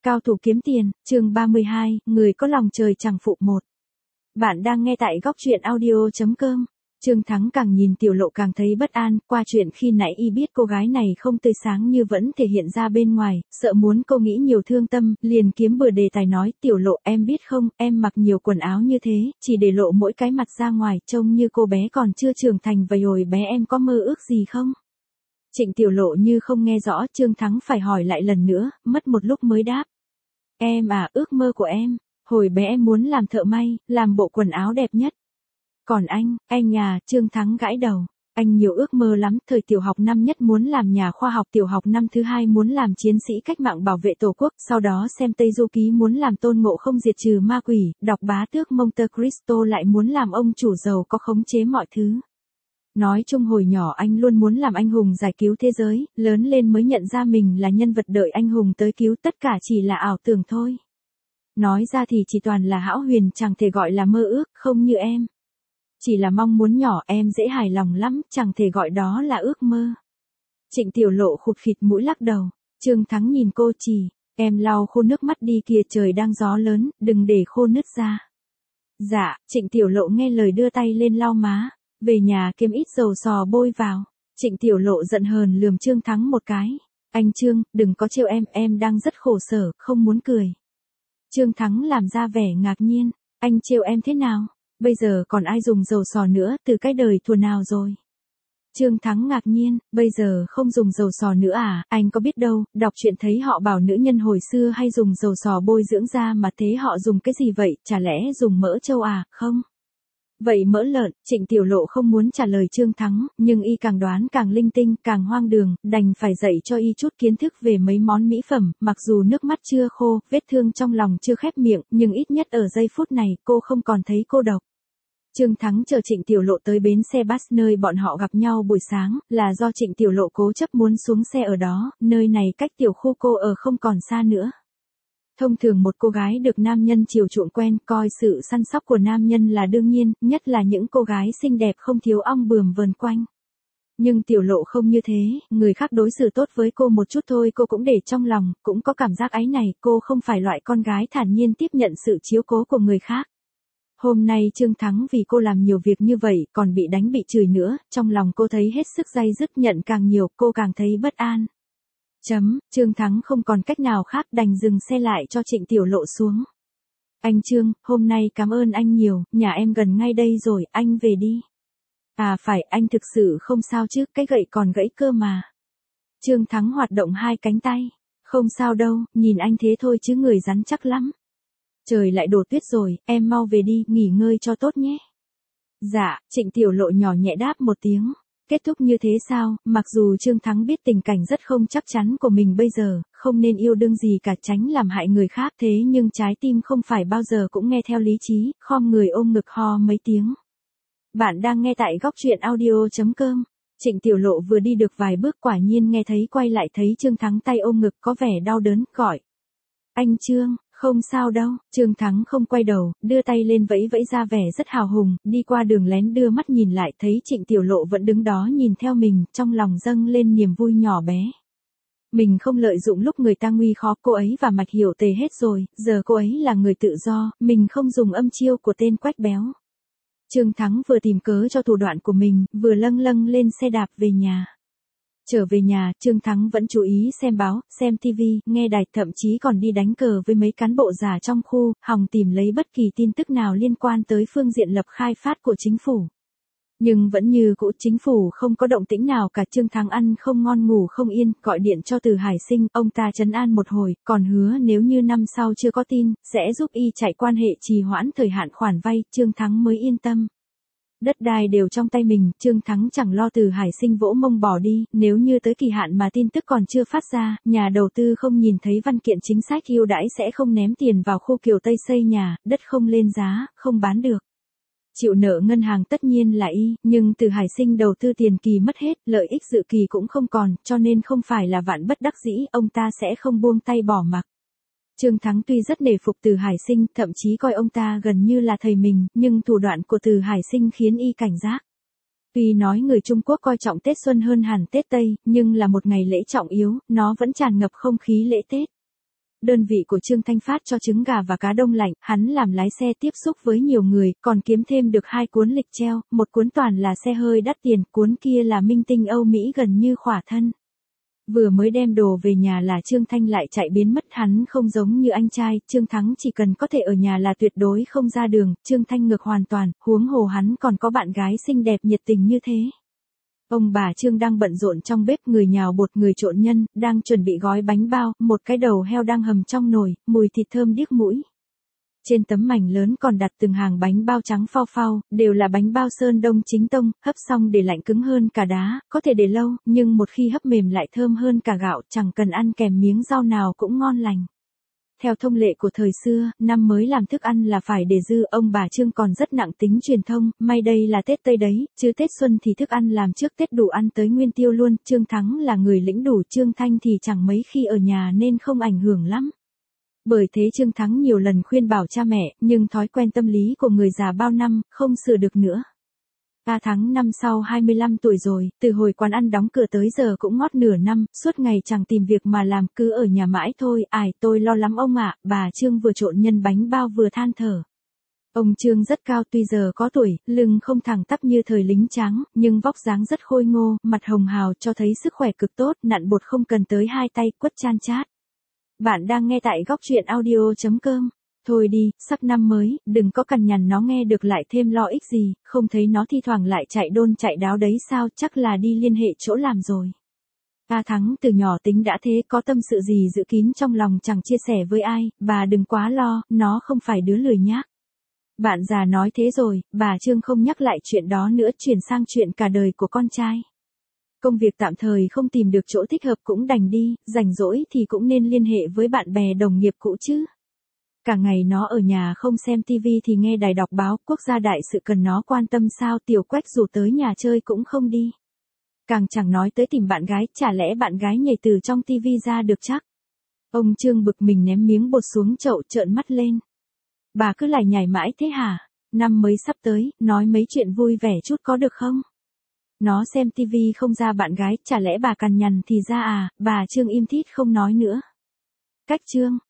Cao thủ kiếm tiền, chương 32, người có lòng trời chẳng phụ một. Bạn đang nghe tại góc truyện audio.com. Trương Thắng càng nhìn Tiểu Lộ càng thấy bất an, qua chuyện khi nãy y biết cô gái này không tươi sáng như vẫn thể hiện ra bên ngoài, sợ muốn cô nghĩ nhiều thương tâm, liền kiếm bừa đề tài nói, Tiểu Lộ em biết không, em mặc nhiều quần áo như thế, chỉ để lộ mỗi cái mặt ra ngoài, trông như cô bé còn chưa trưởng thành vậy hồi bé em có mơ ước gì không? Trịnh Tiểu Lộ như không nghe rõ, Trương Thắng phải hỏi lại lần nữa, mất một lúc mới đáp. Em à, ước mơ của em, hồi bé em muốn làm thợ may, làm bộ quần áo đẹp nhất. Còn anh à, Trương Thắng gãi đầu. Anh nhiều ước mơ lắm, thời tiểu học năm nhất muốn làm nhà khoa học, tiểu học năm thứ hai muốn làm chiến sĩ cách mạng bảo vệ tổ quốc, sau đó xem Tây Du Ký muốn làm Tôn Ngộ Không diệt trừ ma quỷ, đọc Bá Tước Monte Cristo lại muốn làm ông chủ giàu có khống chế mọi thứ. Nói chung hồi nhỏ anh luôn muốn làm anh hùng giải cứu thế giới, lớn lên mới nhận ra mình là nhân vật đợi anh hùng tới cứu, tất cả chỉ là ảo tưởng thôi. Nói ra thì chỉ toàn là hão huyền, chẳng thể gọi là mơ ước, không như em. Chỉ là mong muốn nhỏ, em dễ hài lòng lắm, chẳng thể gọi đó là ước mơ. Trịnh Tiểu Lộ khụt khịt mũi lắc đầu. Trương Thắng nhìn cô chỉ, em lau khô nước mắt đi kìa, trời đang gió lớn, đừng để khô nứt ra. Dạ, Trịnh Tiểu Lộ nghe lời đưa tay lên lau má. Về nhà kiếm ít dầu sò bôi vào. Trịnh Tiểu Lộ giận hờn lườm Trương Thắng một cái. Anh Trương, đừng có trêu em đang rất khổ sở, không muốn cười. Trương Thắng làm ra vẻ ngạc nhiên. Anh trêu em thế nào? Bây giờ còn ai dùng dầu sò nữa, từ cái đời thuở nào rồi? Trương Thắng ngạc nhiên, bây giờ không dùng dầu sò nữa à, anh có biết đâu, đọc truyện thấy họ bảo nữ nhân hồi xưa hay dùng dầu sò bôi dưỡng da mà thế họ dùng cái gì vậy, chả lẽ dùng mỡ trâu à, không? Vậy mỡ lợn, Trịnh Tiểu Lộ không muốn trả lời Trương Thắng, nhưng y càng đoán càng linh tinh, càng hoang đường, đành phải dạy cho y chút kiến thức về mấy món mỹ phẩm, mặc dù nước mắt chưa khô, vết thương trong lòng chưa khép miệng, nhưng ít nhất ở giây phút này, cô không còn thấy cô độc. Trương Thắng chờ Trịnh Tiểu Lộ tới bến xe bus nơi bọn họ gặp nhau buổi sáng, là do Trịnh Tiểu Lộ cố chấp muốn xuống xe ở đó, nơi này cách tiểu khu cô ở không còn xa nữa. Thông thường một cô gái được nam nhân chiều chuộng quen, coi sự săn sóc của nam nhân là đương nhiên, nhất là những cô gái xinh đẹp không thiếu ong bướm vờn quanh. Nhưng Tiểu Lộ không như thế, người khác đối xử tốt với cô một chút thôi cô cũng để trong lòng, cũng có cảm giác áy này, cô không phải loại con gái thản nhiên tiếp nhận sự chiếu cố của người khác. Hôm nay Trương Thắng vì cô làm nhiều việc như vậy, còn bị đánh bị chửi nữa, trong lòng cô thấy hết sức day dứt, nhận càng nhiều, cô càng thấy bất an. Trương Thắng không còn cách nào khác đành dừng xe lại cho Trịnh Tiểu Lộ xuống. Anh Trương, hôm nay cảm ơn anh nhiều, nhà em gần ngay đây rồi, anh về đi. À phải, anh thực sự không sao chứ, cái gậy còn gãy cơ mà. Trương Thắng hoạt động hai cánh tay. Không sao đâu, nhìn anh thế thôi chứ người rắn chắc lắm. Trời lại đổ tuyết rồi, em mau về đi, nghỉ ngơi cho tốt nhé. Dạ, Trịnh Tiểu Lộ nhỏ nhẹ đáp một tiếng. Kết thúc như thế sao, mặc dù Trương Thắng biết tình cảnh rất không chắc chắn của mình bây giờ, không nên yêu đương gì cả tránh làm hại người khác thế nhưng trái tim không phải bao giờ cũng nghe theo lý trí, khom người ôm ngực ho mấy tiếng. Bạn đang nghe tại góc truyện audio.com. Trịnh Tiểu Lộ vừa đi được vài bước quả nhiên nghe thấy quay lại thấy Trương Thắng tay ôm ngực có vẻ đau đớn, gọi. Anh Trương, không sao đâu, Trương Thắng không quay đầu, đưa tay lên vẫy vẫy ra vẻ rất hào hùng, đi qua đường lén đưa mắt nhìn lại thấy Trịnh Tiểu Lộ vẫn đứng đó nhìn theo mình, trong lòng dâng lên niềm vui nhỏ bé. Mình không lợi dụng lúc người ta nguy khó, cô ấy và Mạch Hiểu Tề hết rồi, giờ cô ấy là người tự do, mình không dùng âm chiêu của tên quách béo. Trương Thắng vừa tìm cớ cho thủ đoạn của mình, vừa lâng lâng lên xe đạp về nhà. Trở về nhà, Trương Thắng vẫn chú ý xem báo, xem TV, nghe đài, thậm chí còn đi đánh cờ với mấy cán bộ già trong khu, hòng tìm lấy bất kỳ tin tức nào liên quan tới phương diện lập khai phát của chính phủ. Nhưng vẫn như cũ, chính phủ không có động tĩnh nào cả. Trương Thắng ăn không ngon ngủ không yên, gọi điện cho Từ Hải Sinh, ông ta trấn an một hồi, còn hứa nếu như năm sau chưa có tin, sẽ giúp y chạy quan hệ trì hoãn thời hạn khoản vay, Trương Thắng mới yên tâm. Đất đai đều trong tay mình, Trương Thắng chẳng lo Từ Hải Sinh vỗ mông bỏ đi, nếu như tới kỳ hạn mà tin tức còn chưa phát ra, nhà đầu tư không nhìn thấy văn kiện chính sách ưu đãi sẽ không ném tiền vào khu Kiều Tây xây nhà, đất không lên giá, không bán được. Chịu nợ ngân hàng tất nhiên là y, nhưng Từ Hải Sinh đầu tư tiền kỳ mất hết, lợi ích dự kỳ cũng không còn, cho nên không phải là vạn bất đắc dĩ, ông ta sẽ không buông tay bỏ mặc. Trương Thắng tuy rất nể phục Từ Hải Sinh, thậm chí coi ông ta gần như là thầy mình, nhưng thủ đoạn của Từ Hải Sinh khiến y cảnh giác. Tuy nói người Trung Quốc coi trọng Tết Xuân hơn hẳn Tết Tây, nhưng là một ngày lễ trọng yếu, nó vẫn tràn ngập không khí lễ Tết. đơn vị của Trương Thanh phát cho trứng gà và cá đông lạnh, hắn làm lái xe tiếp xúc với nhiều người, còn kiếm thêm được 2 cuốn lịch treo, một cuốn toàn là xe hơi đắt tiền, cuốn kia là minh tinh Âu Mỹ gần như khỏa thân. Vừa mới đem đồ về nhà là Trương Thanh lại chạy biến mất, hắn không giống như anh trai, Trương Thắng chỉ cần có thể ở nhà là tuyệt đối không ra đường, Trương Thanh ngược hoàn toàn, huống hồ hắn còn có bạn gái xinh đẹp nhiệt tình như thế. Ông bà Trương đang bận rộn trong bếp, người nhào bột người trộn nhân, đang chuẩn bị gói bánh bao, một cái đầu heo đang hầm trong nồi, mùi thịt thơm điếc mũi. Trên tấm mảnh lớn còn đặt từng hàng bánh bao trắng phao phao, đều là bánh bao Sơn Đông chính tông, hấp xong để lạnh cứng hơn cả đá, có thể để lâu, nhưng một khi hấp mềm lại thơm hơn cả gạo, chẳng cần ăn kèm miếng rau nào cũng ngon lành. Theo thông lệ của thời xưa, năm mới làm thức ăn là phải để dư, ông bà Trương còn rất nặng tính truyền thông, may đây là Tết Tây đấy, chứ Tết Xuân thì thức ăn làm trước Tết đủ ăn tới nguyên tiêu luôn, Trương Thắng là người lĩnh đủ, Trương Thanh thì chẳng mấy khi ở nhà nên không ảnh hưởng lắm. Bởi thế Trương Thắng nhiều lần khuyên bảo cha mẹ, nhưng thói quen tâm lý của người già bao năm, không sửa được nữa. A Thắng năm sau 25 tuổi rồi, từ hồi quán ăn đóng cửa tới giờ cũng ngót nửa năm, suốt ngày chẳng tìm việc mà làm, cứ ở nhà mãi thôi, tôi lo lắm ông ạ, bà Trương vừa trộn nhân bánh bao vừa than thở. Ông Trương rất cao, tuy giờ có tuổi, lưng không thẳng tắp như thời lính trắng, nhưng vóc dáng rất khôi ngô, mặt hồng hào cho thấy sức khỏe cực tốt, nặn bột không cần tới 2 tay, quất chan chát. Bạn đang nghe tại góc truyện audio.com. Thôi đi, sắp năm mới, đừng có cằn nhằn nó nghe được lại thêm lo ích gì, không thấy nó thi thoảng lại chạy đôn chạy đáo đấy sao, chắc là đi liên hệ chỗ làm rồi. A Thắng từ nhỏ tính đã thế, có tâm sự gì giữ kín trong lòng chẳng chia sẻ với ai, bà đừng quá lo, nó không phải đứa lười nhác. Bạn già nói thế rồi, bà Trương không nhắc lại chuyện đó nữa, chuyển sang chuyện cả đời của con trai. Công việc tạm thời không tìm được chỗ thích hợp cũng đành đi, rảnh rỗi thì cũng nên liên hệ với bạn bè đồng nghiệp cũ chứ. Cả ngày nó ở nhà không xem tivi thì nghe đài đọc báo, quốc gia đại sự cần nó quan tâm sao, Tiểu Quách dù tới nhà chơi cũng không đi. Càng chẳng nói tới tìm bạn gái, chả lẽ bạn gái nhảy từ trong tivi ra được chắc. Ông Trương bực mình ném miếng bột xuống chậu, trợn mắt lên. Bà cứ lải nhải mãi thế hả? Năm mới sắp tới, nói mấy chuyện vui vẻ chút có được không? Nó xem tivi không ra bạn gái, chả lẽ bà cằn nhằn thì ra à, bà Trương im thít không nói nữa. Cách Trương.